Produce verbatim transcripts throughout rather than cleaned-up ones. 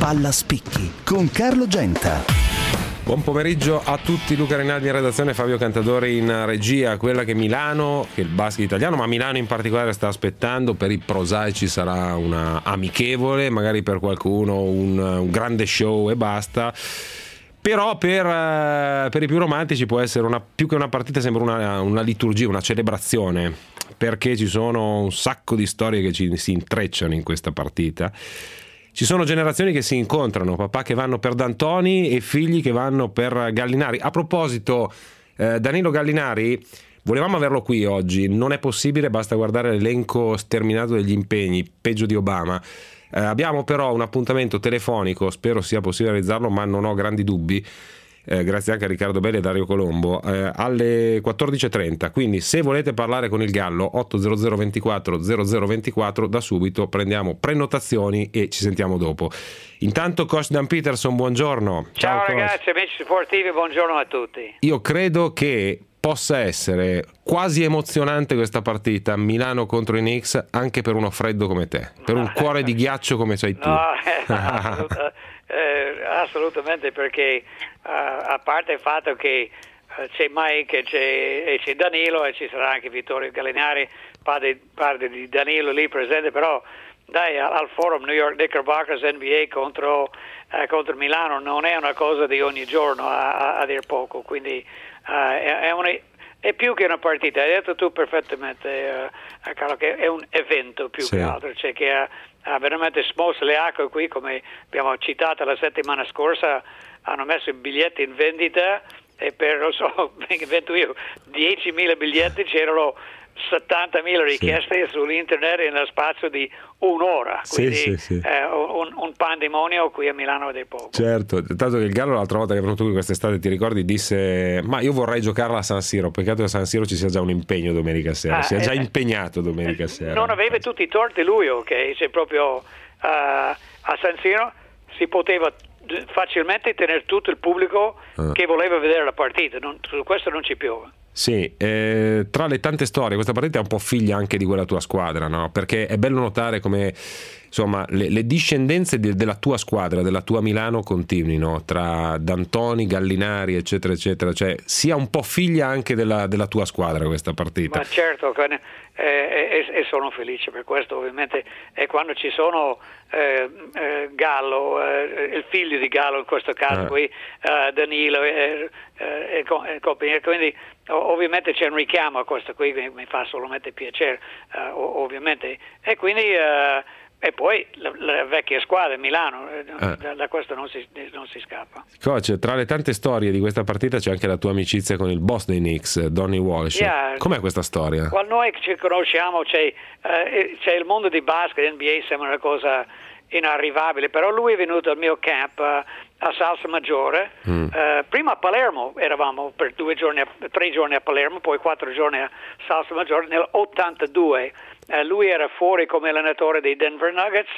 Palla Spicchi con Carlo Genta. Buon pomeriggio a tutti, Luca Rinaldi in redazione, Fabio Cantadori in regia. Quella che Milano, che il basket italiano, ma Milano in particolare sta aspettando, per i prosaici sarà una amichevole, magari per qualcuno un, un grande show e basta. Però per, per i più romantici può essere una, più che una partita, sembra una, una liturgia, una celebrazione, perché ci sono un sacco di storie che ci, si intrecciano in questa partita. Ci sono generazioni che si incontrano, papà che vanno per D'Antoni e figli che vanno per Gallinari. A proposito, eh, Danilo Gallinari, volevamo averlo qui oggi, non è possibile, basta guardare l'elenco sterminato degli impegni, peggio di Obama. Eh, abbiamo però un appuntamento telefonico, spero sia possibile realizzarlo, ma non ho grandi dubbi, eh, grazie anche a Riccardo Belli e Dario Colombo, eh, alle quattordici e trenta, quindi se volete parlare con il Gallo otto zero zero ventiquattro zero zero ventiquattro, da subito prendiamo prenotazioni e ci sentiamo dopo. Intanto coach Dan Peterson, buongiorno. Ciao, Ciao ragazzi, amici sportivi, buongiorno a tutti. Io credo che possa essere quasi emozionante questa partita, Milano contro i Knicks, anche per uno freddo come te, per un cuore di ghiaccio come sei tu. No, eh, assoluta, eh, assolutamente, perché uh, a parte il fatto che uh, c'è Mike, c'è, e c'è Danilo e ci sarà anche Vittorio Gallinari, parte, parte di Danilo lì presente, però dai, al, al forum New York Knickerbockers N B A contro, uh, contro Milano non è una cosa di ogni giorno, a, a, a dir poco, quindi uh, è, è una... È più che una partita, hai detto tu perfettamente, uh, Carlo, che è un evento più sì. che altro, cioè che ha, ha veramente smosso le acque qui, come abbiamo citato la settimana scorsa, hanno messo i biglietti in vendita e per, non so, invento io, diecimila biglietti, c'erano settantamila richieste sì. sull'internet in uno spazio di un'ora, quindi sì, sì, sì. Eh, un, un pandemonio qui a Milano del poco. Certo, tanto che il Gallo l'altra volta che è venuto qui quest'estate, ti ricordi, disse ma io vorrei giocarla a San Siro, peccato che a San Siro ci sia già un impegno domenica sera, ah, si è eh, già impegnato domenica eh, sera. Non aveva tutti i torti lui, ok, cioè proprio uh, a San Siro si poteva facilmente tenere tutto il pubblico ah. che voleva vedere la partita, non, su questo non ci piove. Sì, eh, tra le tante storie questa partita è un po' figlia anche di quella tua squadra, no? Perché è bello notare come insomma le, le discendenze de, della tua squadra, della tua Milano continuino, tra D'Antoni, Gallinari eccetera eccetera, cioè sia un po' figlia anche della, della tua squadra questa partita. Ma certo, eh, e, e sono felice per questo ovviamente, e quando ci sono eh, eh, Gallo, eh, il figlio di Gallo in questo caso ah. qui, eh, Danilo eh, eh, e compagnia, quindi ovviamente c'è un richiamo a questo qui che mi fa solamente piacere, uh, ovviamente, e quindi uh, e poi la, la vecchia squadra Milano, eh. da, da questo non si, non si scappa. Coach, tra le tante storie di questa partita c'è anche la tua amicizia con il boss dei Knicks, Donnie Walsh. Yeah. Com'è questa storia? Quando noi ci conosciamo c'è, uh, c'è il mondo di basket, N B A sembra una cosa inarrivabile, però lui è venuto al mio camp uh, a Salsa Maggiore, mm. uh, prima a Palermo, eravamo per due giorni, a, tre giorni a Palermo, poi quattro giorni a Salsa Maggiore nell'ottantadue. Uh, lui era fuori come allenatore dei Denver Nuggets,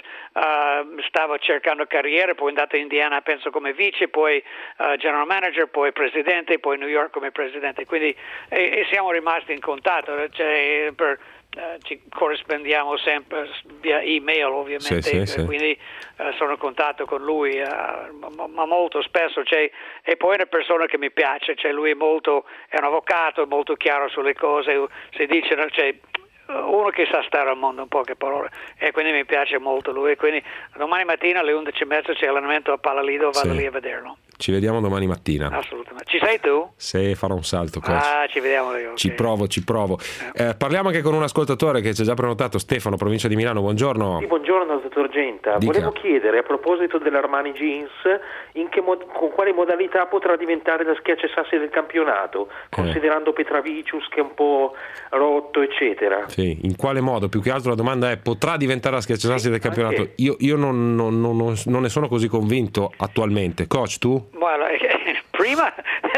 uh, stava cercando carriera, poi è andato in Indiana penso come vice, poi uh, general manager, poi presidente, poi New York come presidente, quindi e, e siamo rimasti in contatto, cioè, per Uh, ci corrispondiamo sempre via email ovviamente, sì, sì, sì. quindi uh, sono in contatto con lui, uh, ma, ma molto spesso c'è, e poi è una persona che mi piace, cioè lui è molto, è un avvocato, è molto chiaro sulle cose, si dice, cioè, uno che sa stare al mondo in poche parole, e quindi mi piace molto lui, e quindi domani mattina alle undici e mezza c'è allenamento a Palalido, vado sì. lì a vederlo. Ci vediamo domani mattina. Assolutamente. Ci sei tu? Se farò un salto, coach. Ah, ci vediamo io. Okay. Ci provo, ci provo. Eh, parliamo anche con un ascoltatore che ci ha già prenotato, Stefano, provincia di Milano. Buongiorno. Sì, buongiorno, dottor Genta. Dica. Volevo chiedere, a proposito dell'Armani Jeans, in che mod- con quale modalità potrà diventare la schiacciasassi del campionato, eh. considerando Petravicius che è un po' rotto, eccetera. Sì, in quale modo? Più che altro la domanda è: potrà diventare la schiacciasassi sì, del campionato? Anche... Io, io non, non, non, non ne sono così convinto attualmente. Coach, tu? Guarda, prima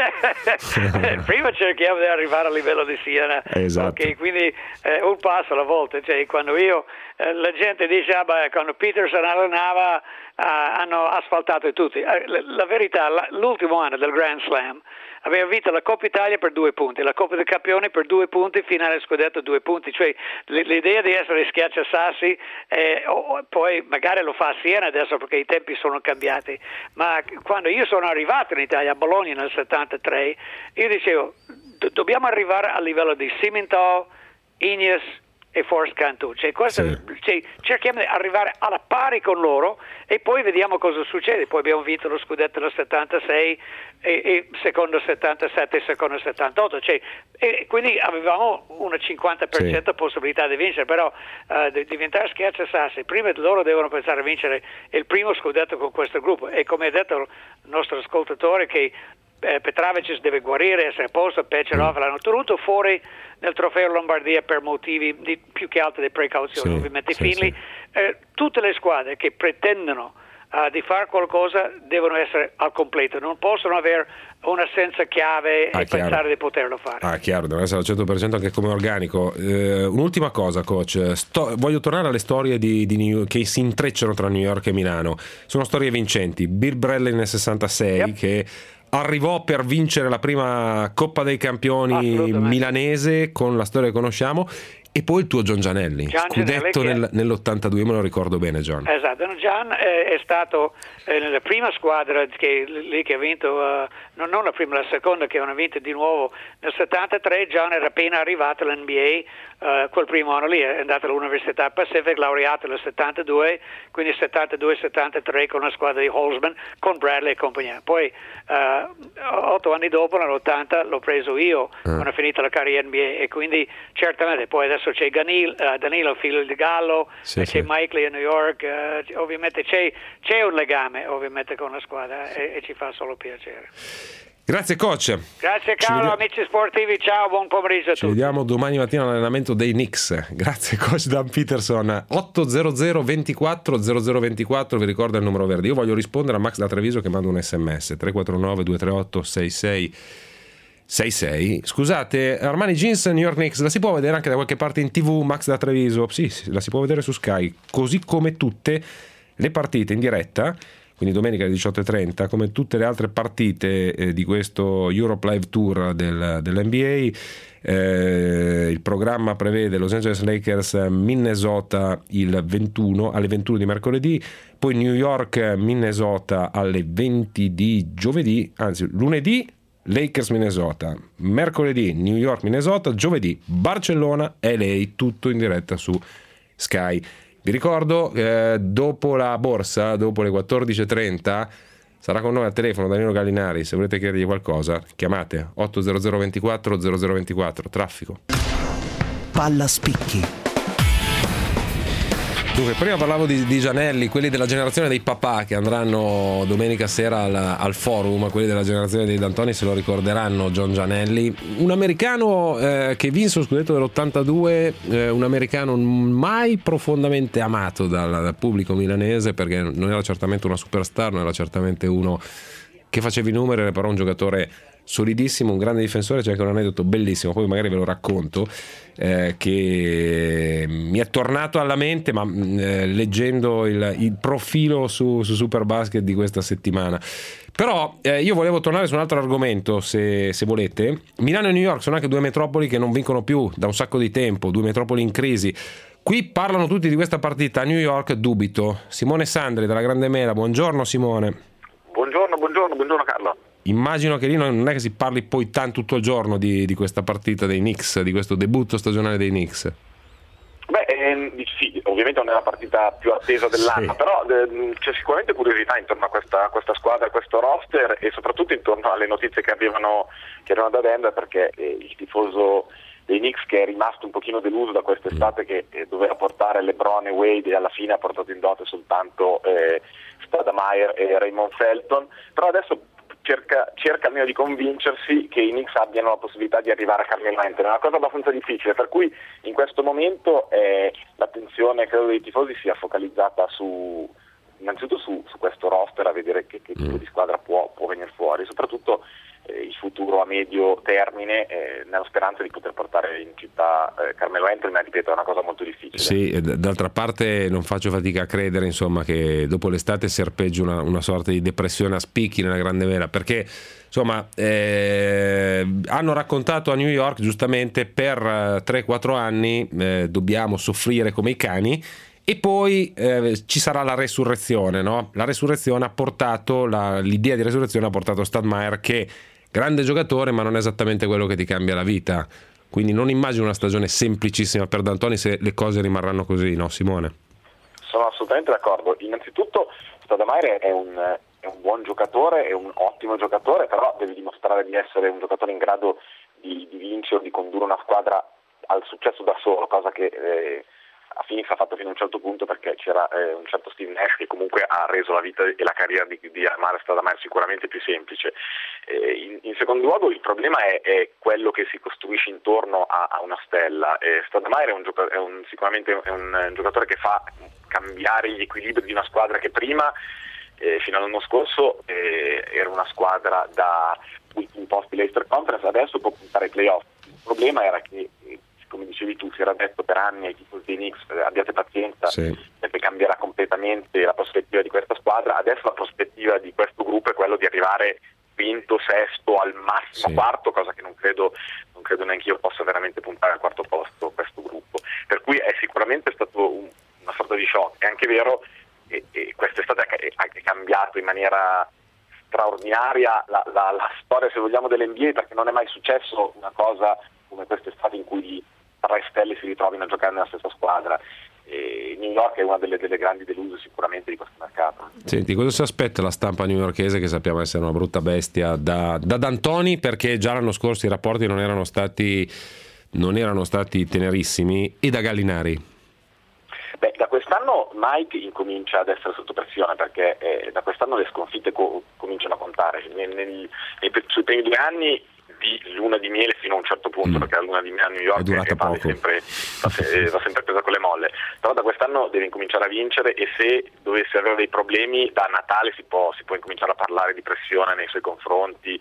prima cerchiamo di arrivare al livello di Siena, esatto. Okay, quindi eh, un passo alla volta, cioè quando io eh, la gente dice ah, beh, quando Peterson allenava uh, hanno asfaltato tutti, uh, la, la verità la, l'ultimo anno del Grand Slam abbiamo vinto la Coppa Italia per due punti, la Coppa dei Campioni per due punti, finale scudetto due punti, cioè l'idea di essere schiacciasassi, eh, oh, poi magari lo fa a Siena adesso perché i tempi sono cambiati, ma quando io sono arrivato in Italia a Bologna nel settantatré, io dicevo do- dobbiamo arrivare al livello di Simmental, Ignis e Forest Cantu, cioè, questo, sì. cioè, cerchiamo di arrivare alla pari con loro e poi vediamo cosa succede. Poi abbiamo vinto lo scudetto nel settantasei e, e secondo settantasette e secondo settantotto, cioè, e quindi avevamo una cinquanta per cento sì. possibilità di vincere, però uh, di diventare schiacciasassi prima loro devono pensare a vincere il primo scudetto con questo gruppo, e come ha detto il nostro ascoltatore che eh, Petravic deve guarire, essere a posto, Pecerov mm. l'hanno tenuto fuori nel trofeo Lombardia per motivi di, più che altro di precauzione, sì, ovviamente sì, Finley, sì. Eh, tutte le squadre che pretendono uh, di fare qualcosa devono essere al completo, non possono avere un'assenza chiave ah, e chiaro. pensare di poterlo fare. Ah, chiaro, deve essere al cento per cento anche come organico. Eh, un'ultima cosa, coach, Sto, voglio tornare alle storie di, di New, che si intrecciano tra New York e Milano. Sono storie vincenti. Bill Bradley nel sessantasei yep. che arrivò per vincere la prima Coppa dei Campioni milanese con la storia che conosciamo, e poi il tuo John Gianelli, Gian scudetto Gianelli, nel, nell'ottantadue, me lo ricordo bene, John. Esatto, Gian è, è stato eh, nella prima squadra che, lì che ha vinto, uh, non, non la prima, la seconda che hanno vinto di nuovo nel settantatré. Gian era appena arrivato all'N B A, uh, quel primo anno lì, è andato all'Università Pacific, laureato nel settantadue, quindi settantadue settantatré con la squadra di Holzman, con Bradley e compagnia. Poi uh, otto anni dopo, nell'ottanta, l'ho preso io, mm. quando ho finito la carriera N B A, e quindi certamente poi adesso c'è Danilo, uh, Danilo figlio di Gallo, sì, c'è sì. Mike a New York, uh, ovviamente c'è, c'è un legame ovviamente con la squadra, e, e ci fa solo piacere. Grazie coach. Grazie Carlo, amici sportivi, ciao, buon pomeriggio a tutti. Ci vediamo domani mattina all'allenamento dei Knicks. Grazie coach Dan Peterson. ottocento ventiquattro zero zero ventiquattro, vi ricordo il numero verde. Io voglio rispondere a Max da Treviso che manda un sms tre quattro nove due tre otto sei sei sei sei. Scusate, Armani Jeans New York Knicks la si può vedere anche da qualche parte in tv, Max da Treviso? Sì, sì, la si può vedere su Sky, così come tutte le partite in diretta, quindi domenica alle diciotto e trenta, come tutte le altre partite eh, di questo Europe Live Tour del, dell'N B A. Eh, il programma prevede Los Angeles Lakers Minnesota il ventuno alle ventuno di mercoledì, poi New York Minnesota alle venti di giovedì, anzi lunedì Lakers Minnesota, mercoledì New York Minnesota, giovedì Barcellona L A, tutto in diretta su Sky. Vi ricordo eh, dopo la borsa, dopo le quattordici e trenta, sarà con noi al telefono Danilo Gallinari. Se volete chiedergli qualcosa chiamate ottocento ventiquattro zero zero ventiquattro. Traffico. Palla spicchi. Dunque, prima parlavo di, di Gianelli, quelli della generazione dei papà che andranno domenica sera al, al forum, quelli della generazione dei D'Antoni se lo ricorderanno. John Gianelli, un americano eh, che vinse lo scudetto dell'ottantadue, eh, un americano mai profondamente amato dal, dal pubblico milanese, perché non era certamente una superstar, non era certamente uno che faceva i numeri, era però un giocatore solidissimo, un grande difensore. C'è anche un aneddoto bellissimo, poi magari ve lo racconto, eh, che mi è tornato alla mente, ma eh, leggendo il, il profilo su, su Superbasket di questa settimana. Però eh, io volevo tornare su un altro argomento, se, se volete. Milano e New York sono anche due metropoli che non vincono più da un sacco di tempo, due metropoli in crisi. Qui parlano tutti di questa partita, a New York dubito. Simone Sandri dalla Grande Mela, buongiorno Simone. Buongiorno, buongiorno, buongiorno Carlo. Immagino che lì non è che si parli poi tanto tutto il giorno di, di questa partita dei Knicks, di questo debutto stagionale dei Knicks. Beh, eh, sì, ovviamente non è la partita più attesa dell'anno, sì. però eh, c'è sicuramente curiosità intorno a questa, questa squadra, a questo roster, e soprattutto intorno alle notizie che arrivano, che arrivano da Denver, perché eh, il tifoso dei Knicks, che è rimasto un pochino deluso da quest'estate, mm. che eh, doveva portare LeBron e Wade, e alla fine ha portato in dote soltanto eh, Stoudemire e Raymond Felton, però adesso Cerca, cerca almeno di convincersi che i Knicks abbiano la possibilità di arrivare a Carmelo Anthony. È una cosa abbastanza difficile, per cui in questo momento eh, l'attenzione, credo, dei tifosi sia focalizzata su innanzitutto su, su questo roster, a vedere che, che tipo di squadra può, può venire fuori, soprattutto eh, il futuro a medio termine, eh, nella speranza di poter portare in città eh, Carmelo Anthony, ma ripeto è una cosa molto difficile. Sì, e d'altra parte non faccio fatica a credere insomma che dopo l'estate serpeggi una, una sorta di depressione a spicchi nella grande vela, perché insomma eh, hanno raccontato a New York giustamente per tre quattro anni eh, dobbiamo soffrire come i cani. E poi eh, ci sarà la resurrezione, no? La resurrezione ha portato la, l'idea di resurrezione ha portato Stoudemire, che grande giocatore ma non è esattamente quello che ti cambia la vita, quindi non immagino una stagione semplicissima per D'Antoni se le cose rimarranno così, no Simone? Sono assolutamente d'accordo. Innanzitutto Stoudemire è un, è un buon giocatore, è un ottimo giocatore, però deve dimostrare di essere un giocatore in grado di, di vincere, di condurre una squadra al successo da solo, cosa che eh, a Phoenix ha fatto fino a un certo punto, perché c'era eh, un certo Steve Nash che comunque ha reso la vita e la carriera di, di Amare Stoudemire sicuramente più semplice. Eh, in, in secondo luogo il problema è, è quello che si costruisce intorno a, a una stella. Eh, Stoudemire è, un gioca- è un, sicuramente è un, un giocatore che fa cambiare gli equilibri di una squadra che prima, eh, fino all'anno scorso, eh, era una squadra da ultimi posti l'Eastern Conference, adesso può puntare ai playoff. Il problema era che, come dicevi tu, si era detto per anni ai tifosi dei Knicks eh, abbiate pazienza, sì, perché cambierà completamente la prospettiva di questa squadra. Adesso la prospettiva di questo gruppo è quello di arrivare quinto, sesto, al massimo sì, quarto, cosa che non credo non credo neanche io possa veramente puntare al quarto posto questo gruppo, per cui è sicuramente stato un, una sorta di shock. È anche vero e, e quest'estate ha, ha cambiato in maniera straordinaria la, la, la storia, se vogliamo, dell'N B A, perché non è mai successo una cosa come quest'estate in cui tre stelle si ritrovino a giocare nella stessa squadra. E New York è una delle, delle grandi deluse sicuramente di questo mercato. Senti, cosa si aspetta la stampa newyorkese, che sappiamo essere una brutta bestia, da, da D'Antoni, perché già l'anno scorso i rapporti non erano stati non erano stati tenerissimi, e da Gallinari? Beh, da quest'anno Mike incomincia ad essere sotto pressione, perché eh, da quest'anno le sconfitte co- cominciano a contare. Nel, nel, nei, sui primi due anni di luna di miele fino a un certo punto, mm. perché la luna di miele a New York è, è va, sempre, va, se, va sempre presa con le molle, però da quest'anno deve incominciare a vincere, e se dovesse avere dei problemi da Natale si può, si può incominciare a parlare di pressione nei suoi confronti.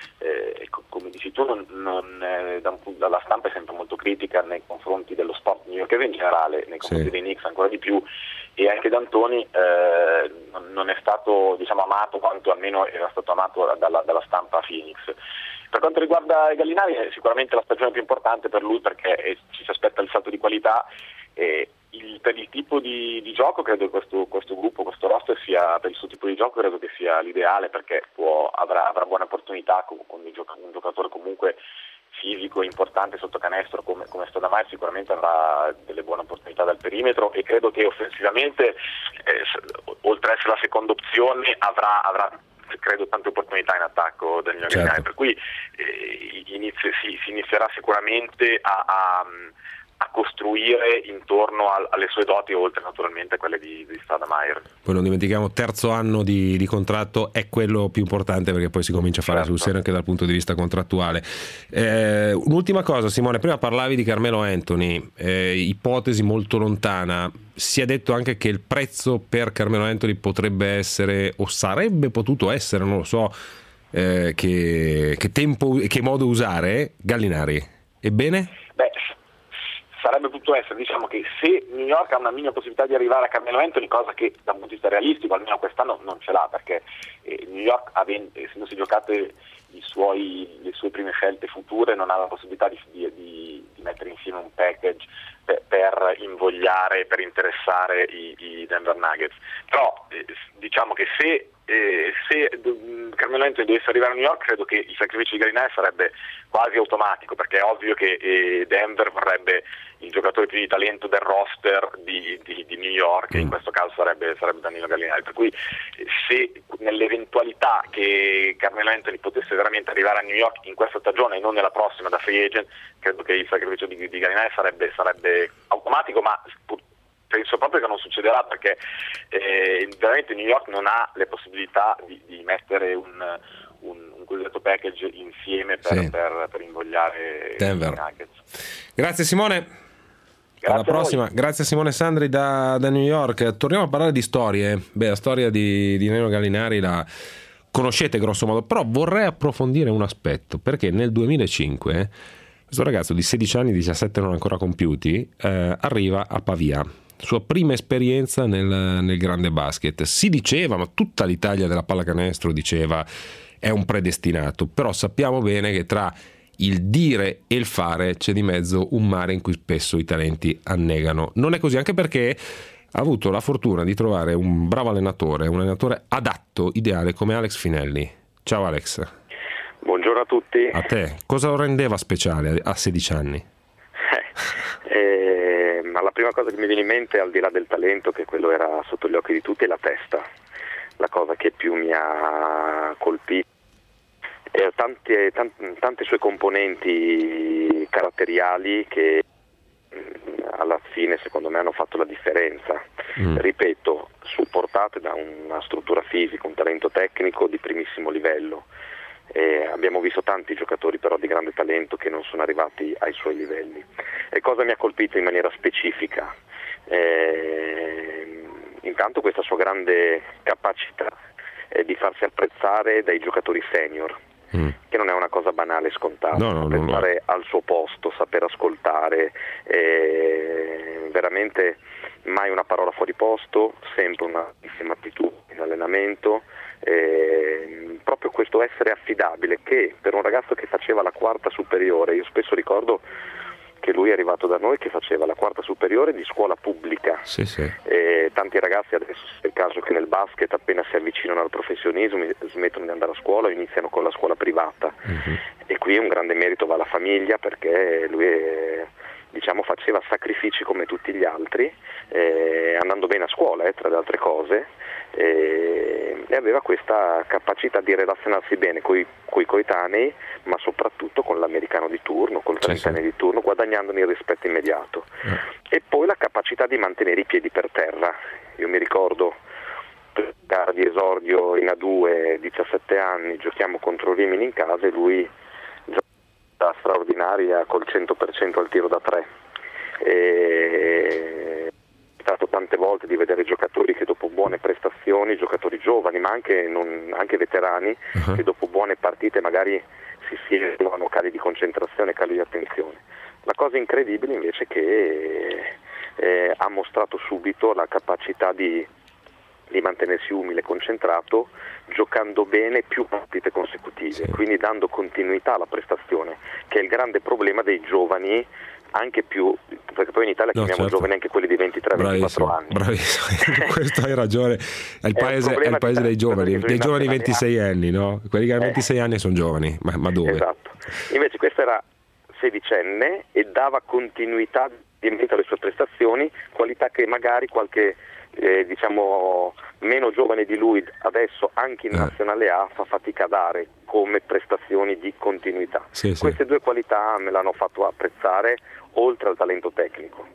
Eh, come dici tu, non, non, eh, da un, dalla stampa è sempre molto critica nei confronti dello sport newyorkese in generale, nei confronti sì, dei Knicks ancora di più, e anche D'Antoni eh, non, non è stato, diciamo, amato quanto almeno era stato amato dalla, dalla stampa a Phoenix. Per quanto riguarda Gallinari è sicuramente la stagione più importante per lui, perché eh, ci si aspetta il salto di qualità. Eh, il, per il tipo di, di gioco credo che questo, questo gruppo, questo roster sia, per il suo tipo di gioco credo che sia l'ideale, perché può, avrà, avrà buone opportunità con, con un, gioc- un giocatore comunque fisico importante sotto canestro come, come Stoudemire. Sicuramente avrà delle buone opportunità dal perimetro, e credo che offensivamente eh, oltre ad essere la seconda opzione avrà, avrà credo tante opportunità in attacco del New York, certo, per cui eh, inizia, si, si inizierà sicuramente a, a, a costruire intorno al, alle sue doti, oltre naturalmente a quelle di, di Stoudemire. Poi non dimentichiamo, terzo anno di, di contratto è quello più importante, perché poi si comincia a fare certo, sul serio anche dal punto di vista contrattuale. Eh, un'ultima cosa, Simone, prima parlavi di Carmelo Anthony, eh, ipotesi molto lontana. Si è detto anche che il prezzo per Carmelo Anthony potrebbe essere, o sarebbe potuto essere, non lo so, eh, che, che tempo e che modo usare, Gallinari. Ebbene? Beh, sarebbe potuto essere, diciamo che se New York ha una minima possibilità di arrivare a Carmelo Anthony, cosa che da un punto di vista realistico almeno quest'anno non ce l'ha, perché eh, New York, avendo, essendosi giocate i suoi, le sue prime scelte future, non ha la possibilità di, di, di, di mettere insieme un package per, per invogliare, per interessare i, i Denver Nuggets. Però eh, diciamo che se Eh, se Carmelo Anthony dovesse arrivare a New York, credo che il sacrificio di Gallinari sarebbe quasi automatico, perché è ovvio che eh, Denver vorrebbe il giocatore più di talento del roster di, di, di New York, e in questo caso sarebbe, sarebbe Danilo Gallinari, per cui eh, se nell'eventualità che Carmelo Anthony potesse veramente arrivare a New York in questa stagione e non nella prossima da free agent, credo che il sacrificio di, di Gallinari sarebbe, sarebbe automatico, ma pur, penso proprio che non succederà, perché eh, veramente New York non ha le possibilità di, di mettere un, un, un cosiddetto package insieme per, sì, per, per invogliare Denver. i Nuggets. Grazie Simone. Grazie. Alla prossima. Grazie a Simone Sandri da, da New York. Torniamo a parlare di storie. Beh, la storia di, di Neno Gallinari la conoscete grosso modo, però vorrei approfondire un aspetto, perché nel duemilacinque questo ragazzo di sedici anni, diciassette non ancora compiuti, eh, arriva a Pavia, sua prima esperienza nel, nel grande basket. Si diceva, ma tutta l'Italia della pallacanestro diceva, è un predestinato, però sappiamo bene che tra il dire e il fare c'è di mezzo un mare in cui spesso i talenti annegano. Non è così, anche perché ha avuto la fortuna di trovare un bravo allenatore, un allenatore adatto, ideale, come Alex Finelli. Ciao Alex. Buongiorno a tutti. A te. Cosa lo rendeva speciale a sedici anni? Eh, eh, ma la prima cosa che mi viene in mente, al di là del talento, che quello era sotto gli occhi di tutti, è la testa. La cosa che più mi ha colpito. E tante, tante, tante sue componenti caratteriali che alla fine secondo me hanno fatto la differenza. Mm. Ripeto, supportate da una struttura fisica, un talento tecnico di primissimo livello. Eh, abbiamo visto tanti giocatori però di grande talento che non sono arrivati ai suoi livelli. E cosa mi ha colpito in maniera specifica? Eh, intanto questa sua grande capacità eh, di farsi apprezzare dai giocatori senior. Mm. Che non è una cosa banale, scontata. No, no, pensare no, no. al suo posto, saper ascoltare, eh, veramente mai una parola fuori posto, sempre una bellissima attitudine in allenamento, eh, proprio questo essere affidabile che per un ragazzo che faceva la quarta superiore, io spesso ricordo che lui è arrivato da noi che faceva la quarta superiore di scuola pubblica. Sì, sì. E tanti ragazzi adesso è il caso che nel basket appena si avvicinano al professionismo smettono di andare a scuola o iniziano con la scuola privata. Uh-huh. E qui un grande merito va alla famiglia, perché lui è, diciamo, faceva sacrifici come tutti gli altri, eh, andando bene a scuola, eh, tra le altre cose, eh, e aveva questa capacità di relazionarsi bene coi, coi coetanei, ma soprattutto con l'americano di turno, col trentenne di turno, guadagnandone il rispetto immediato. Eh. E poi la capacità di mantenere i piedi per terra. Io mi ricordo gara di esordio in A due, diciassette anni, giochiamo contro Rimini in casa e lui gioca straordinaria col cento per cento al tiro da tre. E è stato tante volte di vedere giocatori che dopo buone prestazioni, giocatori giovani ma anche, non, anche veterani, uh-huh. che dopo buone partite magari si siedono, cali di concentrazione, cali di attenzione. La cosa incredibile invece è che eh, ha mostrato subito la capacità di, di mantenersi umile e concentrato, giocando bene più partite consecutive, sì. quindi dando continuità alla prestazione, che è il grande problema dei giovani, anche più, perché poi in Italia no, chiamiamo certo. giovani anche quelli di ventitré ventiquattro anni. Bravissimo, questo hai ragione, è il è paese, è il paese dei giovani, dei giovani ventisei anni, no? Quelli che hanno ventisei eh. anni sono giovani, ma, ma dove? Esatto, invece questo era sedicenne e dava continuità alle sue prestazioni, qualità che magari qualche eh, diciamo meno giovane di lui adesso anche in eh. nazionale A fa fatica a dare come prestazioni di continuità. Sì, queste sì. due qualità me l'hanno fatto apprezzare, oltre al talento tecnico.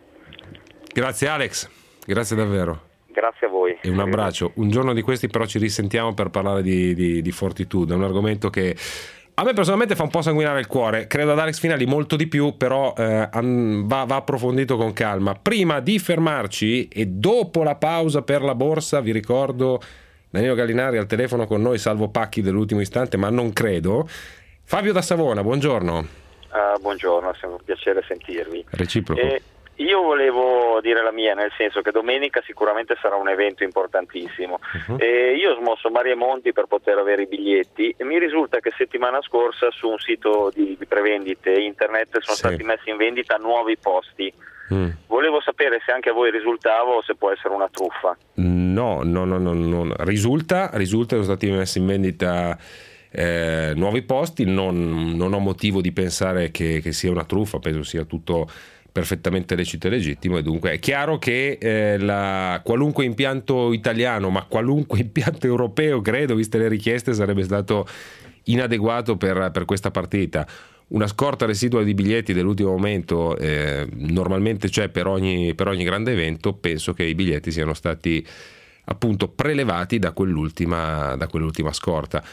Grazie Alex, grazie davvero. Grazie a voi. E un abbraccio. Un giorno di questi però ci risentiamo per parlare di, di, di Fortitude, è un argomento che a me personalmente fa un po' sanguinare il cuore, credo ad Alex Finelli molto di più, però eh, va, va approfondito con calma. Prima di fermarci e dopo la pausa per la borsa, vi ricordo Danilo Gallinari al telefono con noi, salvo pacchi dell'ultimo istante, ma non credo. Fabio da Savona, buongiorno. Uh, buongiorno, è sempre un piacere sentirvi. Reciproco. Eh, io volevo dire la mia, nel senso che domenica sicuramente sarà un evento importantissimo. Uh-huh. Eh, io ho smosso Maria Monti per poter avere i biglietti e mi risulta che settimana scorsa su un sito di, di prevendite internet sono sì. stati messi in vendita nuovi posti. Mm. Volevo sapere se anche a voi risultava o se può essere una truffa. No, no, no, no, no. Risulta, risulta che sono stati messi in vendita eh, nuovi posti, non, non ho motivo di pensare che, che sia una truffa, penso sia tutto perfettamente lecito e legittimo, e dunque è chiaro che eh, la, qualunque impianto italiano, ma qualunque impianto europeo, credo, viste le richieste, sarebbe stato inadeguato per, per questa partita. Una scorta residua di biglietti dell'ultimo momento eh, normalmente c'è per ogni, per ogni grande evento. Penso che i biglietti siano stati appunto prelevati da quell'ultima, da quell'ultima scorta.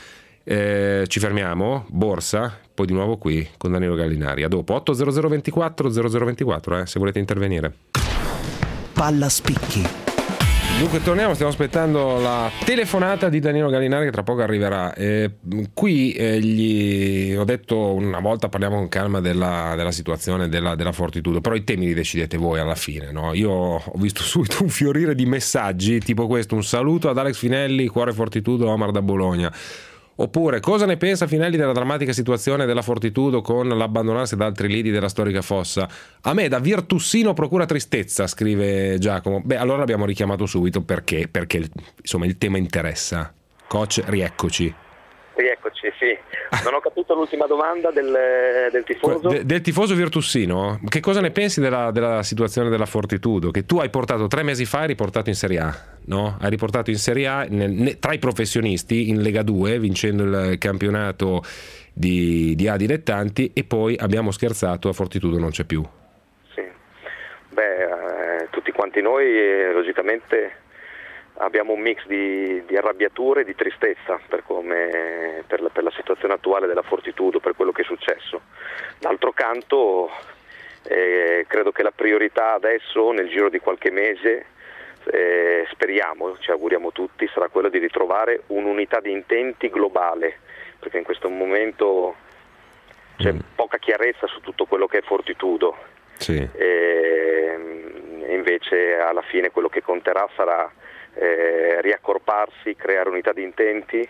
Eh, ci fermiamo, borsa, poi di nuovo qui con Danilo Gallinari. A dopo. Otto zero zero ventiquattro zero zero ventiquattro eh, se volete intervenire. Palla spicchi. Dunque torniamo, stiamo aspettando la telefonata di Danilo Gallinari che tra poco arriverà. Eh, qui eh, gli ho detto una volta parliamo con calma della, della situazione della, della Fortitudo, però i temi li decidete voi alla fine, no? Io ho visto subito un fiorire di messaggi tipo questo: un saluto ad Alex Finelli, cuore Fortitudo, Omar da Bologna. Oppure, cosa ne pensa Finelli della drammatica situazione della Fortitudo con l'abbandonarsi ad altri lidi della storica fossa? A me da virtussino procura tristezza, scrive Giacomo. Beh, allora l'abbiamo richiamato subito perché? Perché insomma il tema interessa. Coach, rieccoci. Rieccoci, sì. Non ho capito l'ultima domanda del, del tifoso. De, del tifoso virtussino. Che cosa ne pensi della, della situazione della Fortitudo? Che tu hai portato tre mesi fa, hai riportato in Serie A, no? Hai riportato in Serie A nel, ne, tra i professionisti in Lega due, vincendo il campionato di, di A dilettanti, e poi abbiamo scherzato, a Fortitudo non c'è più. Sì. Beh, eh, tutti quanti noi eh, logicamente abbiamo un mix di, di arrabbiature e di tristezza per, come, per, la, per la situazione attuale della Fortitudo, per quello che è successo. D'altro canto eh, credo che la priorità adesso, nel giro di qualche mese, eh, speriamo, ci auguriamo tutti, sarà quella di ritrovare un'unità di intenti globale, perché in questo momento c'è mm. poca chiarezza su tutto quello che è Fortitudo. Sì. E, e invece alla fine quello che conterà sarà Eh, riaccorparsi, creare unità di intenti,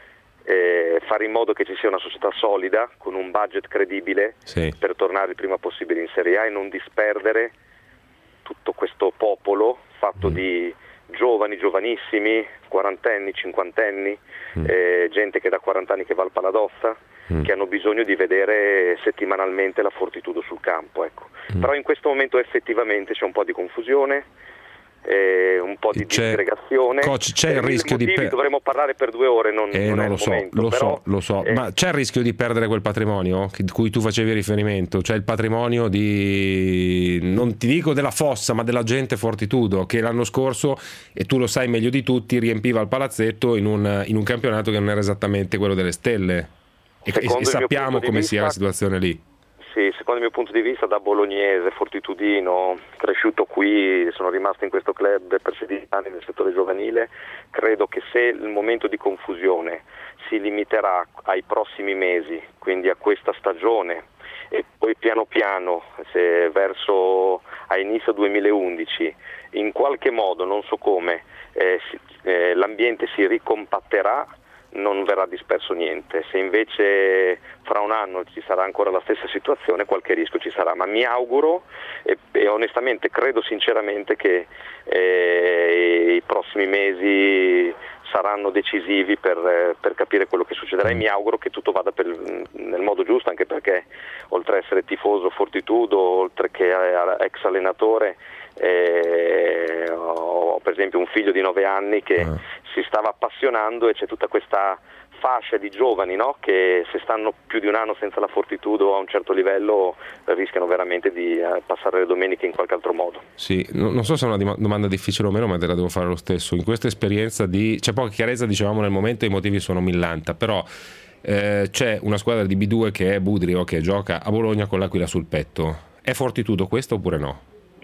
eh, fare in modo che ci sia una società solida con un budget credibile, sì, per tornare il prima possibile in Serie A e non disperdere tutto questo popolo fatto mm. di giovani, giovanissimi, quarantenni, cinquantenni, mm. eh, gente che da quaranta anni che va al Paladozza, mm. che hanno bisogno di vedere settimanalmente la Fortitudo sul campo, ecco. Mm. Però in questo momento effettivamente c'è un po' di confusione, Eh, un po' di c'è, disgregazione. Coach, c'è il rischio di per... dovremmo parlare per due ore, non, eh, non no, è lo il so, momento, lo però, so, lo so, eh, ma c'è il rischio di perdere quel patrimonio di cui tu facevi riferimento, cioè il patrimonio di, non ti dico della fossa, ma della gente Fortitudo, che l'anno scorso, e tu lo sai meglio di tutti, riempiva il palazzetto in un, in un campionato che non era esattamente quello delle stelle, e, e, e sappiamo come vista, sia la situazione lì. Sì, secondo il mio punto di vista, da bolognese, fortitudino, cresciuto qui, sono rimasto in questo club per sedici anni nel settore giovanile, credo che se il momento di confusione si limiterà ai prossimi mesi, quindi a questa stagione, e poi piano piano, se verso a inizio duemilaundici, in qualche modo, non so come, eh, si, eh, l'ambiente si ricompatterà, non verrà disperso niente. Se invece fra un anno ci sarà ancora la stessa situazione, qualche rischio ci sarà, ma mi auguro e, e onestamente credo sinceramente che eh, i prossimi mesi saranno decisivi per, per capire quello che succederà, e mi auguro che tutto vada per, nel modo giusto, anche perché oltre a essere tifoso Fortitudo, oltre che ex allenatore, eh, ho per esempio un figlio di nove anni che uh. si stava appassionando, e c'è tutta questa fascia di giovani, no? Che se stanno più di un anno senza la Fortitudo a un certo livello rischiano veramente di eh, passare le domeniche in qualche altro modo. Sì, no, non so se è una dim- domanda difficile o meno, ma te la devo fare lo stesso. In questa esperienza di c'è poca chiarezza, dicevamo nel momento, i motivi sono millanta, però eh, c'è una squadra di B due che è Budrio, che gioca a Bologna con l'Aquila sul petto. È Fortitudo questo oppure no?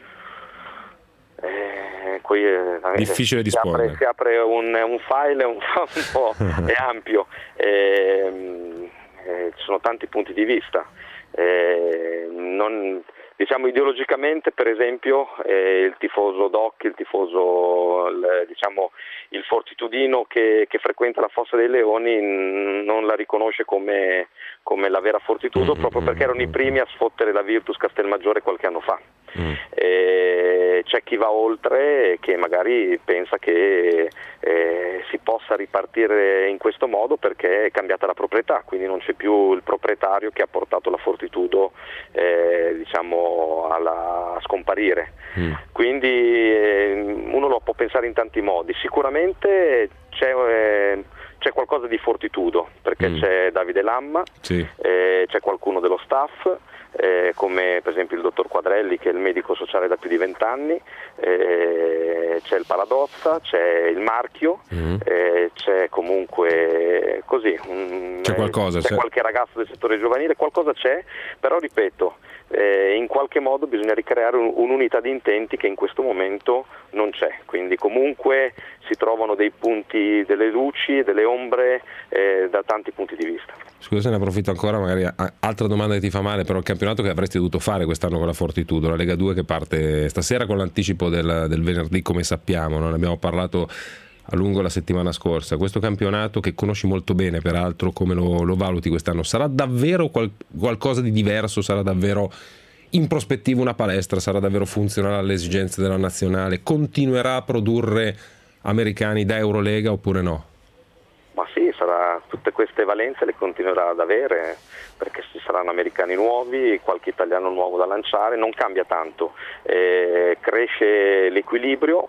Qui, eh, difficile di si spostare. Apre, si apre un, un file un, un po' è ampio, eh, eh, ci sono tanti punti di vista. Eh, non, diciamo ideologicamente, per esempio, eh, il tifoso Doc, il tifoso il, diciamo il fortitudino che, che frequenta la Fossa dei Leoni non la riconosce come, come la vera Fortitudo, mm-hmm. proprio perché erano i primi a sfottere la Virtus Castelmaggiore qualche anno fa. Mm. Eh, c'è chi va oltre e che magari pensa che eh, si possa ripartire in questo modo perché è cambiata la proprietà, quindi non c'è più il proprietario che ha portato la Fortitudo eh, diciamo alla, a scomparire. Mm. Quindi eh, uno lo può pensare in tanti modi. Sicuramente c'è, eh, c'è qualcosa di fortitudo, perché mm. c'è Davide Lamma, sì. eh, c'è qualcuno dello staff, eh, come per esempio il dottor Quadrelli, che è il medico sociale da più di vent'anni, eh, c'è il Paladozza, c'è il Marchio, mm. eh, c'è comunque così un, c'è qualcosa, c'è c'è qualche ragazzo del settore giovanile, qualcosa c'è, però ripeto, eh, in qualche modo bisogna ricreare un, un'unità di intenti che in questo momento non c'è, quindi comunque si trovano dei punti, delle luci, delle ombre eh, da tanti punti di vista. Scusa se ne approfitto ancora, magari altra domanda che ti fa male, però il campionato che avresti dovuto fare quest'anno con la Fortitudo, la Lega due che parte stasera con l'anticipo del, del venerdì, come sappiamo, non ne abbiamo parlato a lungo la settimana scorsa. Questo campionato che conosci molto bene, peraltro, come lo, lo valuti quest'anno? Sarà davvero qual, qualcosa di diverso? Sarà davvero in prospettiva una palestra? Sarà davvero funzionale alle esigenze della nazionale? Continuerà a produrre americani da Eurolega oppure no? Ma sì, sarà, tutte queste valenze le continuerà ad avere, perché ci saranno americani nuovi, qualche italiano nuovo da lanciare, non cambia tanto, eh, cresce l'equilibrio,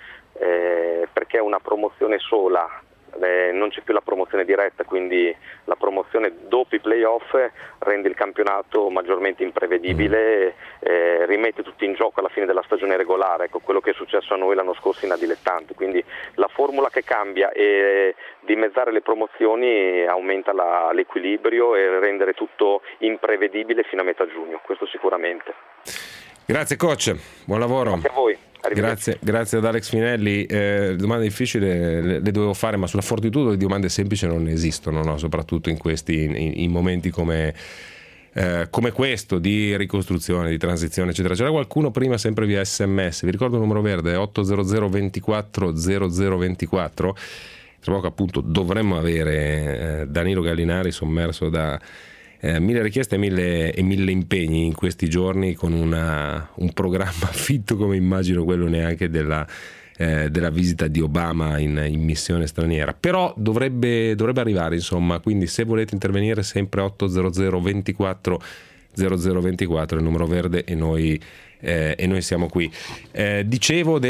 eh, perché è una promozione sola, eh, non c'è più la promozione diretta, quindi la promozione dopo i playoff rende il campionato maggiormente imprevedibile, eh, rimette tutti in gioco alla fine della stagione regolare, ecco quello che è successo a noi l'anno scorso in A Dilettanti, quindi la formula che cambia è dimezzare le promozioni, aumenta la, l'equilibrio e rendere tutto imprevedibile fino a metà giugno, questo sicuramente. Grazie coach, buon lavoro. Grazie a voi. Grazie, grazie ad Alex Finelli. Eh, domande difficili le, le dovevo fare, ma sulla Fortitudo le domande semplici non esistono, no? Soprattutto in questi in, in momenti come, eh, come questo di ricostruzione, di transizione, eccetera. C'era qualcuno prima sempre via sms, vi ricordo il numero verde otto zero zero ventiquattro zero zero ventiquattro. Tra poco appunto dovremmo avere eh, Danilo Gallinari sommerso da Eh, mille richieste e mille, e mille impegni in questi giorni, con una, un programma fitto come immagino quello neanche della, eh, della visita di Obama in, in missione straniera, però dovrebbe, dovrebbe arrivare, insomma, quindi se volete intervenire sempre otto zero zero ventiquattro zero zero ventiquattro il numero verde e noi Eh, e noi siamo qui. Eh, dicevo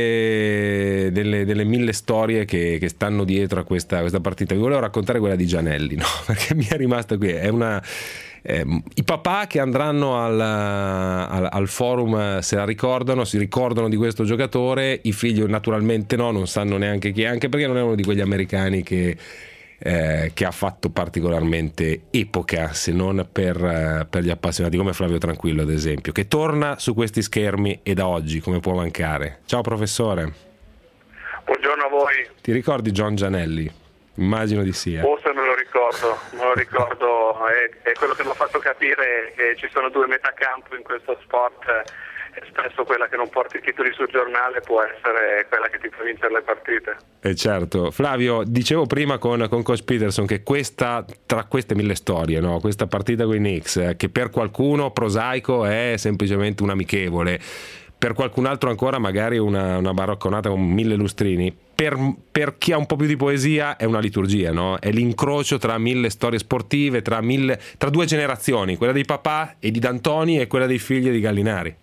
delle, delle, delle mille storie che, che stanno dietro a questa, questa partita. Vi volevo raccontare quella di Gianelli, no? Perché mi è rimasta qui. È una, eh, i papà che andranno al, al, al forum se la ricordano, si ricordano di questo giocatore, i figli naturalmente no, non sanno neanche chi è, anche perché non è uno di quegli americani che Eh, che ha fatto particolarmente epoca, se non per, eh, per gli appassionati, come Flavio Tranquillo ad esempio, che torna su questi schermi e da oggi come può mancare. Ciao professore. Buongiorno a voi. Ti ricordi John Gianelli? Immagino di sì. Eh. Forse me lo ricordo, me lo ricordo, è, è quello che mi ha fatto capire che ci sono due metacampo in questo sport. Spesso quella che non porta i titoli sul giornale può essere quella che ti fa vincere le partite. Eh certo. Flavio, dicevo prima con, con Coach Peterson che questa, tra queste mille storie, no? Questa partita con i Knicks, eh, che per qualcuno prosaico è semplicemente un amichevole, per qualcun altro ancora magari una, una barocconata con mille lustrini, per, per chi ha un po' più di poesia è una liturgia, no? È l'incrocio tra mille storie sportive, tra, mille, tra due generazioni, quella dei papà e di D'Antoni e quella dei figli di Gallinari.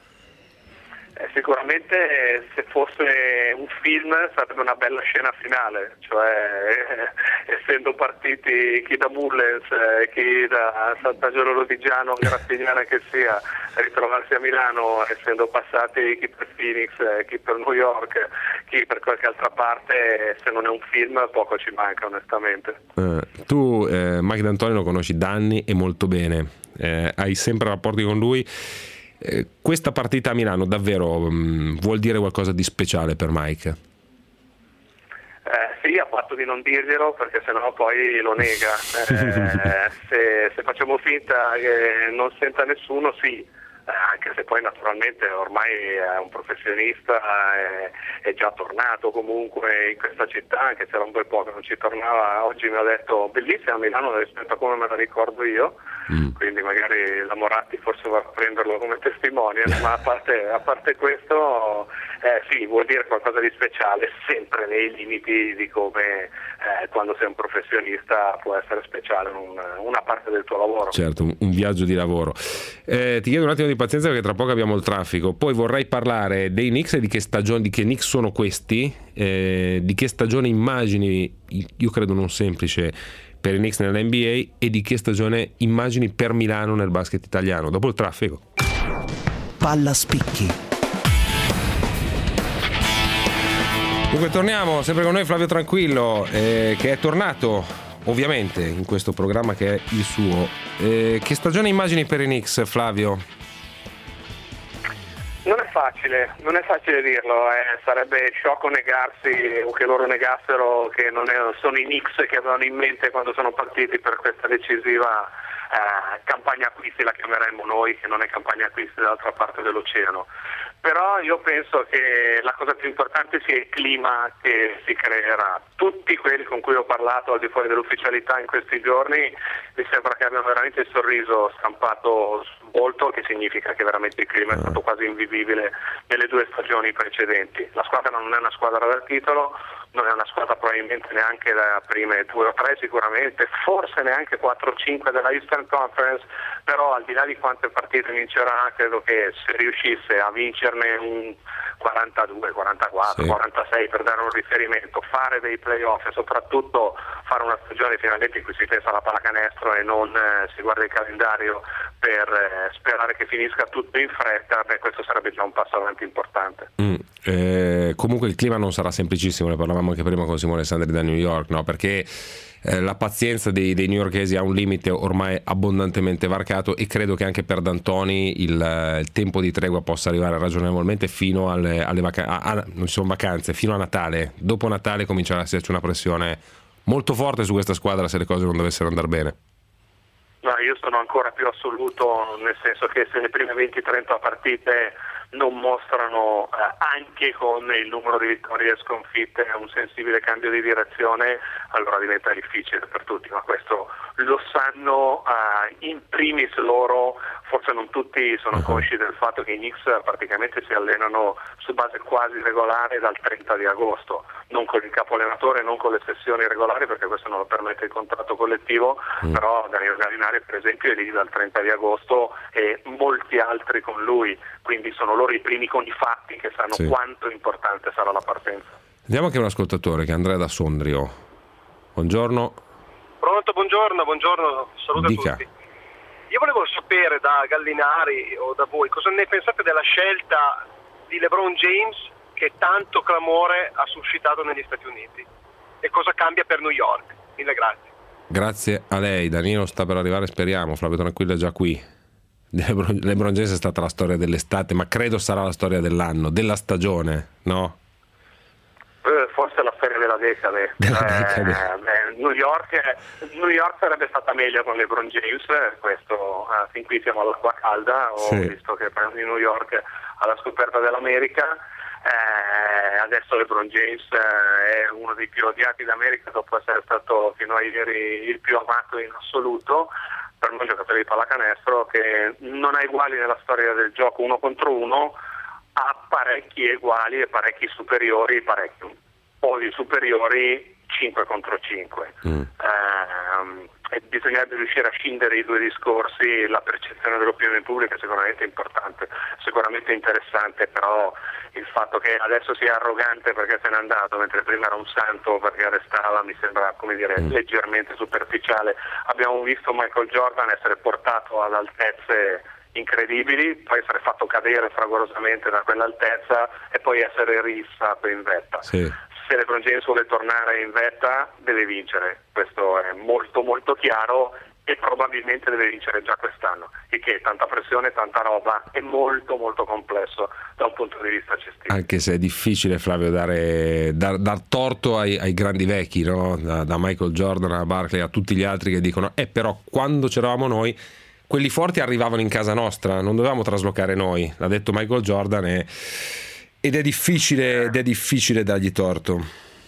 Eh, sicuramente eh, se fosse un film sarebbe una bella scena finale, cioè eh, essendo partiti chi da Mullens, eh, chi da Sant'Angelo Lodigiano, Grazignana che sia, ritrovarsi a Milano, essendo passati chi per Phoenix, eh, chi per New York, chi per qualche altra parte, se non è un film poco ci manca onestamente. Uh, tu eh, Mike D'Antoni lo conosci da anni e molto bene, eh, hai sempre rapporti con lui. Eh, questa partita a Milano davvero mh, vuol dire qualcosa di speciale per Mike? Eh, sì, a patto di non dirglielo, perché sennò poi lo nega. Eh, se, se facciamo finta che non senta nessuno, sì, eh, anche se poi naturalmente ormai è un professionista, è, è già tornato comunque in questa città, anche se era un bel po' che non ci tornava. Oggi mi ha detto bellissima Milano rispetto a come me la ricordo io. Mm. Quindi magari la Moratti forse va a prenderlo come testimone, ma a parte, a parte questo eh, sì, vuol dire qualcosa di speciale, sempre nei limiti di come eh, quando sei un professionista può essere speciale un, una parte del tuo lavoro. Certo, un, un viaggio di lavoro. Eh, ti chiedo un attimo di pazienza perché tra poco abbiamo il traffico. Poi vorrei parlare dei Knicks e di che stagione, di che Knicks sono questi, eh, di che stagione immagini, io credo non semplice, per i Knicks nell'N B A e di che stagione immagini per Milano nel basket italiano. Dopo il traffico. Palla spicchi. Dunque torniamo sempre con noi Flavio Tranquillo, eh, che è tornato ovviamente in questo programma che è il suo. Eh, che stagione immagini per i Knicks, Flavio? Non è facile, non è facile dirlo, eh. Sarebbe sciocco negarsi o che loro negassero che non è, sono i Knicks che avevano in mente quando sono partiti per questa decisiva eh, campagna acquisti, la chiameremmo noi, che non è campagna acquisti dall'altra parte dell'oceano. Però io penso che la cosa più importante sia il clima che si creerà. Tutti quelli con cui ho parlato al di fuori dell'ufficialità in questi giorni mi sembra che abbiano veramente il sorriso stampato sul volto, che significa che veramente il clima è stato quasi invivibile nelle due stagioni precedenti. La squadra non è una squadra da titolo, non è una squadra probabilmente neanche da prime due o tre sicuramente, forse neanche quattro o cinque della Eastern Conference, però al di là di quante partite vincerà, credo che se riuscisse a vincerne un quarantadue, quarantaquattro, sì. quarantasei per dare un riferimento, fare dei playoff e soprattutto fare una stagione finalmente in cui si pensa alla pallacanestro e non eh, si guarda il calendario per eh, sperare che finisca tutto in fretta, beh, questo sarebbe già un passo avanti importante. Mm, eh, comunque il clima non sarà semplicissimo, ne parlavamo anche prima con Simone Alessandri da New York, no? Perché eh, la pazienza dei, dei newyorkesi ha un limite ormai abbondantemente varcato e credo che anche per D'Antoni il, il tempo di tregua possa arrivare ragionevolmente fino alle, alle vacanze, non ci sono vacanze, fino a Natale. Dopo Natale comincerà ad esserci una pressione molto forte su questa squadra se le cose non dovessero andare bene. No, io sono ancora più assoluto, nel senso che se le prime venti trenta partite non mostrano eh, anche con il numero di vittorie e sconfitte un sensibile cambio di direzione, allora diventa difficile per tutti, ma questo lo sanno eh, in primis loro, forse non tutti sono consci del fatto che i Knicks praticamente si allenano su base quasi regolare dal trenta di agosto, non con il capo allenatore, non con le sessioni regolari perché questo non lo permette il contratto collettivo, mm. però Danilo Gallinari per esempio è lì dal trenta di agosto e molti altri con lui, quindi sono loro i primi con i fatti che sanno sì. quanto importante sarà la partenza. Andiamo anche a un ascoltatore che è Andrea da Sondrio. Buongiorno. Pronto, buongiorno, buongiorno, saluto Dica. a tutti. Io volevo sapere da Gallinari o da voi cosa ne pensate della scelta di LeBron James che tanto clamore ha suscitato negli Stati Uniti e cosa cambia per New York. Mille grazie. Grazie a lei, Danilo sta per arrivare, speriamo. Flavio Tranquillo è già qui. LeBron, LeBron James è stata la storia dell'estate, ma credo sarà la storia dell'anno, della stagione, no? Eh, forse la storia della decade. Della eh, decade. Beh, New York, New York sarebbe stata meglio con LeBron James, questo eh, fin qui siamo all'acqua calda, ho sì. visto che prendi New York alla scoperta dell'America. Eh, adesso LeBron James eh, è uno dei più odiati d'America dopo essere stato fino a ieri il più amato in assoluto, per noi giocatori di pallacanestro che non ha uguali nella storia del gioco uno contro uno, ha parecchi uguali e parecchi superiori, parecchi un po' di superiori cinque contro cinque. Mm. Eh, e bisognerebbe riuscire a scindere i due discorsi, la percezione dell'opinione pubblica è sicuramente importante, sicuramente interessante, però il fatto che adesso sia arrogante perché se n'è andato, mentre prima era un santo perché restava, mi sembra, come dire, mm. leggermente superficiale. Abbiamo visto Michael Jordan essere portato ad altezze incredibili, poi essere fatto cadere fragorosamente da quell'altezza e poi essere rissato in vetta. Sì. Se LeBron James vuole tornare in vetta deve vincere, questo è molto molto chiaro e probabilmente deve vincere già quest'anno, il che è tanta pressione, tanta roba, è molto molto complesso da un punto di vista gestito. Anche se è difficile, Flavio, dare dar, dar torto ai, ai grandi vecchi, no? da, da Michael Jordan a Barkley a tutti gli altri che dicono eh però quando c'eravamo noi quelli forti arrivavano in casa nostra, non dovevamo traslocare noi, l'ha detto Michael Jordan e, ed è difficile ed è difficile dargli torto.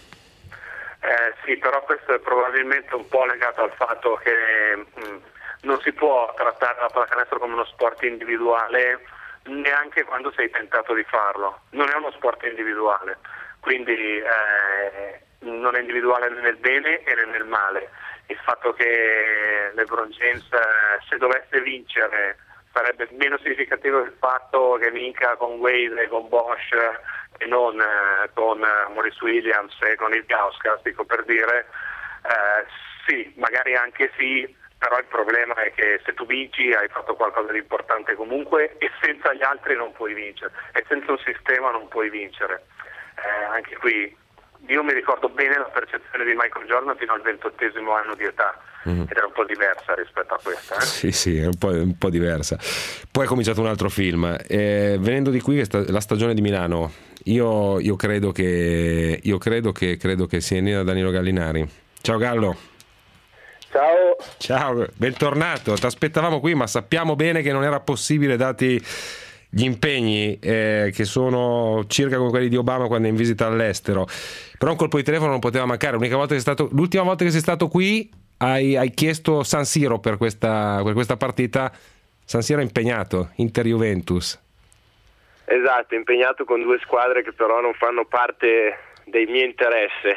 Eh, sì, però questo è probabilmente un po' legato al fatto che mh, non si può trattare la pallacanestro come uno sport individuale neanche quando sei tentato di farlo. Non è uno sport individuale, quindi eh, non è individuale né nel bene e né nel male. Il fatto che LeBron James, eh, se dovesse vincere, sarebbe meno significativo il fatto che vinca con Wade e con Bosch e non eh, con eh, Maurice Williams e con il Gauskas, dico per dire, eh, sì, magari anche sì, però il problema è che se tu vinci hai fatto qualcosa di importante comunque, e senza gli altri non puoi vincere, e senza un sistema non puoi vincere. Eh, anche qui io mi ricordo bene la percezione di Michael Jordan fino al ventottesimo anno di età, mm. ed era un po' diversa rispetto a questa. Eh? Sì, sì, è un po', un po' diversa. Poi è cominciato un altro film. Eh, venendo di qui, la stagione di Milano, io, io credo che io credo che credo che sia in linea Danilo Gallinari. Ciao Gallo. Ciao. Ciao, bentornato. Ti aspettavamo qui, ma sappiamo bene che non era possibile, dati gli impegni eh, che sono circa come quelli di Obama quando è in visita all'estero. Però un colpo di telefono non poteva mancare. L'unica volta che sei stato, l'ultima volta che sei stato qui hai, hai chiesto San Siro per questa, per questa partita. San Siro è impegnato, Inter-Juventus. Esatto, impegnato con due squadre che però non fanno parte dei miei interessi.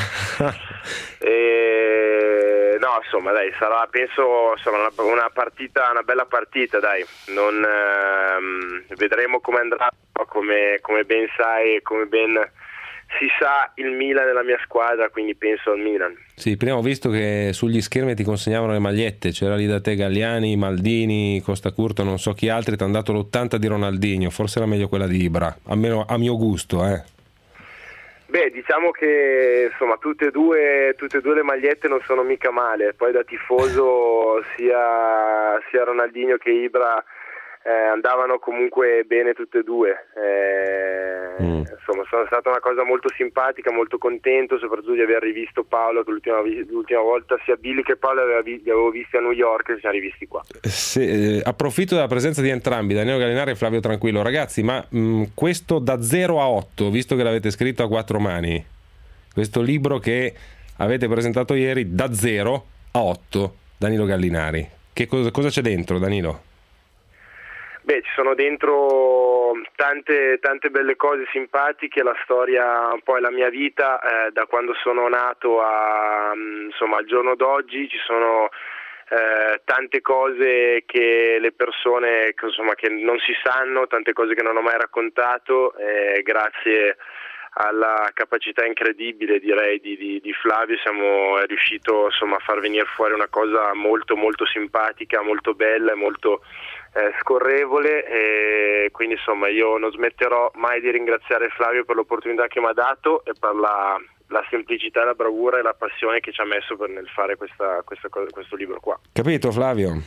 e, no, insomma, dai, sarà, penso, insomma, una, una partita, una bella partita, dai. Non ehm, vedremo come andrà, come, come ben sai e come ben si sa, il Milan è la mia squadra, quindi penso al Milan. Sì, prima ho visto che sugli schermi ti consegnavano le magliette, c'era lì da te Galliani, Maldini, Costa Curto, non so chi altri, ti hanno dato l'ottanta di Ronaldinho, forse era meglio quella di Ibra, almeno a mio gusto, eh. Beh, diciamo che insomma tutte e due, tutte e due le magliette non sono mica male, poi da tifoso sia, sia Ronaldinho che Ibra eh, andavano comunque bene tutte e due, eh, mm. insomma sono stata una cosa molto simpatica, molto contento soprattutto di aver rivisto Paolo, che l'ultima, l'ultima volta sia Billy che Paolo aveva, li avevo visti a New York e ci siamo rivisti qua. Sì, eh, approfitto della presenza di entrambi, Danilo Gallinari e Flavio Tranquillo. Ragazzi, ma mh, questo da zero a otto, visto che l'avete scritto a quattro mani, questo libro che avete presentato ieri, da zero a otto, Danilo Gallinari, che cosa, cosa c'è dentro, Danilo? Beh, ci sono dentro tante, tante belle cose simpatiche, la storia, un po' è la mia vita, eh, da quando sono nato a, insomma, al giorno d'oggi. Ci sono eh, tante cose che le persone, che, insomma, che non si sanno, tante cose che non ho mai raccontato, eh, grazie alla capacità incredibile, direi, di, di, di Flavio siamo è riuscito, insomma, a far venire fuori una cosa molto molto simpatica, molto bella e molto eh, scorrevole, e quindi insomma io non smetterò mai di ringraziare Flavio per l'opportunità che mi ha dato e per la, la semplicità, la bravura e la passione che ci ha messo per, nel fare questa, questa, questo libro qua. Capito, Flavio?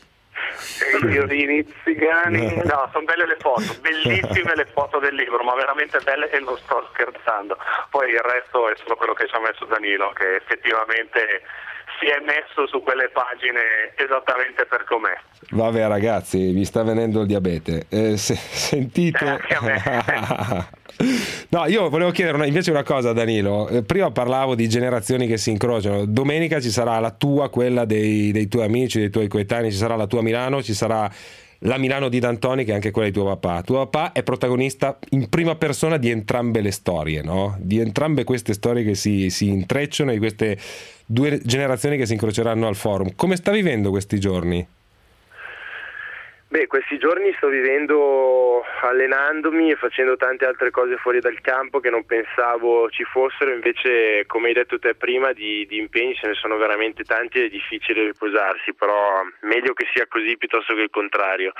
E i violini zigani, no, sono belle le foto, bellissime le foto del libro, ma veramente belle, e non sto scherzando. Poi il resto è solo quello che ci ha messo Danilo, che effettivamente si è messo su quelle pagine esattamente per com'è. Vabbè ragazzi, vi sta venendo il diabete, eh, se, sentite eh, a me. No, io volevo chiedere una, invece una cosa, Danilo. Eh, prima parlavo di generazioni che si incrociano. Domenica ci sarà la tua, quella dei, dei tuoi amici, dei tuoi coetanei, ci sarà la tua Milano, ci sarà la Milano di D'Antoni, che è anche quella di tuo papà. Tuo papà è protagonista in prima persona di entrambe le storie, no? Di entrambe queste storie che si, si intrecciano, di queste due generazioni che si incroceranno al forum. Come sta vivendo questi giorni? Beh, questi giorni sto vivendo allenandomi e facendo tante altre cose fuori dal campo che non pensavo ci fossero, invece come hai detto te prima di, di impegni ce ne sono veramente tanti ed è difficile riposarsi, però meglio che sia così piuttosto che il contrario.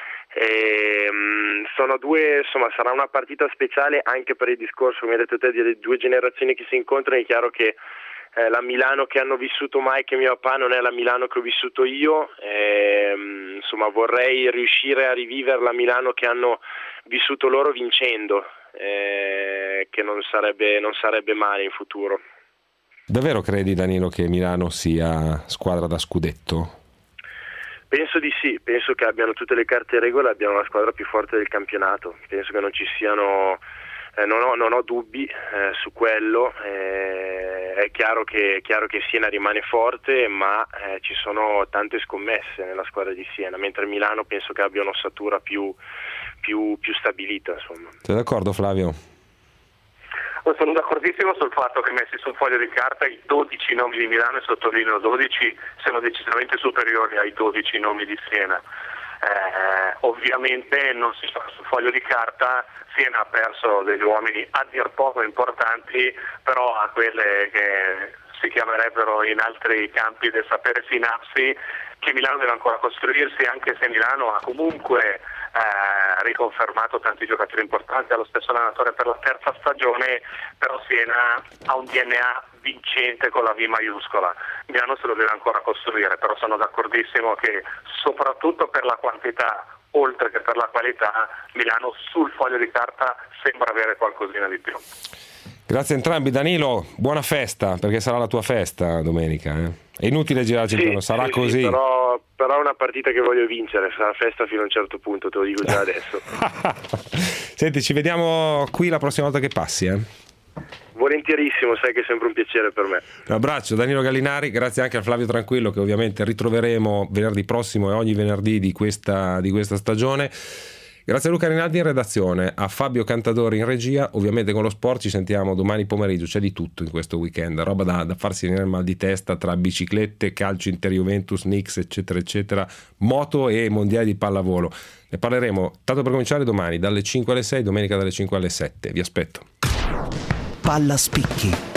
E, um, sono due, insomma sarà una partita speciale anche per il discorso, come hai detto te, delle due generazioni che si incontrano. È chiaro che Eh, la Milano che hanno vissuto Mike e mio papà non è la Milano che ho vissuto io, eh, insomma vorrei riuscire a rivivere la Milano che hanno vissuto loro vincendo, eh, che non sarebbe, non sarebbe male in futuro. Davvero credi, Danilo, che Milano sia squadra da scudetto? Penso di sì, penso che abbiano tutte le carte in regola, abbiano la squadra più forte del campionato, penso che non ci siano... Eh, non, ho, non ho dubbi eh, su quello, eh, è chiaro che, è chiaro che Siena rimane forte, ma eh, ci sono tante scommesse nella squadra di Siena, mentre Milano penso che abbia un'ossatura più, più, più stabilita, insomma. Sei d'accordo, Flavio? Sono d'accordissimo sul fatto che messi sul foglio di carta i dodici nomi di Milano, e sottolineo dodici, siano decisamente superiori ai dodici nomi di Siena. Eh, ovviamente non si sta sul foglio di carta, Siena ha perso degli uomini a dir poco importanti, però ha quelle che si chiamerebbero in altri campi del sapere sinapsi, che Milano deve ancora costruirsi, anche se Milano ha comunque eh, riconfermato tanti giocatori importanti, ha lo stesso allenatore per la terza stagione, però Siena ha un D N A vincente con la V maiuscola. Milano se lo deve ancora costruire, però sono d'accordissimo che soprattutto per la quantità oltre che per la qualità Milano sul foglio di carta sembra avere qualcosina di più. Grazie a entrambi. Danilo, buona festa, perché sarà la tua festa domenica, eh? È inutile girarci sì, intorno, sarà sì, così. Sì, però, però è una partita che voglio vincere, sarà festa fino a un certo punto, te lo dico già adesso. Senti, ci vediamo qui la prossima volta che passi, eh? Volentierissimo, sai che è sempre un piacere per me. Un abbraccio, Danilo Gallinari, grazie anche a Flavio Tranquillo, che ovviamente ritroveremo venerdì prossimo e ogni venerdì di questa, di questa stagione. Grazie a Luca Rinaldi in redazione, a Fabio Cantadori in regia. Ovviamente con lo sport ci sentiamo domani pomeriggio, c'è di tutto in questo weekend, roba da, da farsi venire il mal di testa tra biciclette, calcio Inter Juventus, Knicks eccetera eccetera, moto e mondiali di pallavolo. Ne parleremo tanto per cominciare domani dalle cinque alle sei, domenica dalle cinque alle sette. Vi aspetto. Palla Spicchi.